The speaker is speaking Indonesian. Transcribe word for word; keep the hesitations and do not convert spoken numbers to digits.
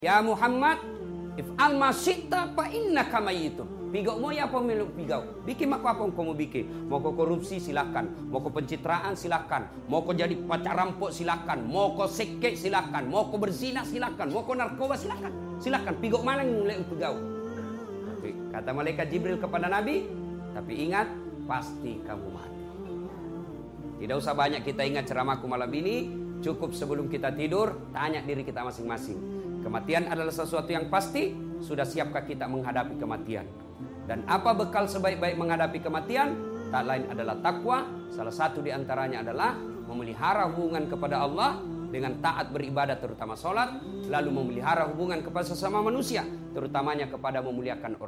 Ya Muhammad, if'al ma syi'ta fa innaka mayyitun. Pigau mo ya pemilu pigau. Bikin apa apa kamu bikin. Mau kau korupsi silakan, mau kau pencitraan silakan, mau kau jadi pacar rampok silakan, mau kau seket silakan, mau kau berzina silakan, mau kau narkoba silakan. Silakan pigau malang mulai pigau. Kata malaikat Jibril kepada Nabi, tapi ingat pasti kamu mati. Tidak usah banyak kita ingat ceramahku malam ini, cukup sebelum kita tidur tanya diri kita masing-masing. Kematian adalah sesuatu yang pasti. Sudah siapkah kita menghadapi kematian? Dan apa bekal sebaik-baik menghadapi kematian? Tak lain adalah takwa. Salah satu di antaranya adalah memelihara hubungan kepada Allah dengan taat beribadah, terutama sholat. Lalu memelihara hubungan kepada sesama manusia, terutamanya kepada memuliakan orang.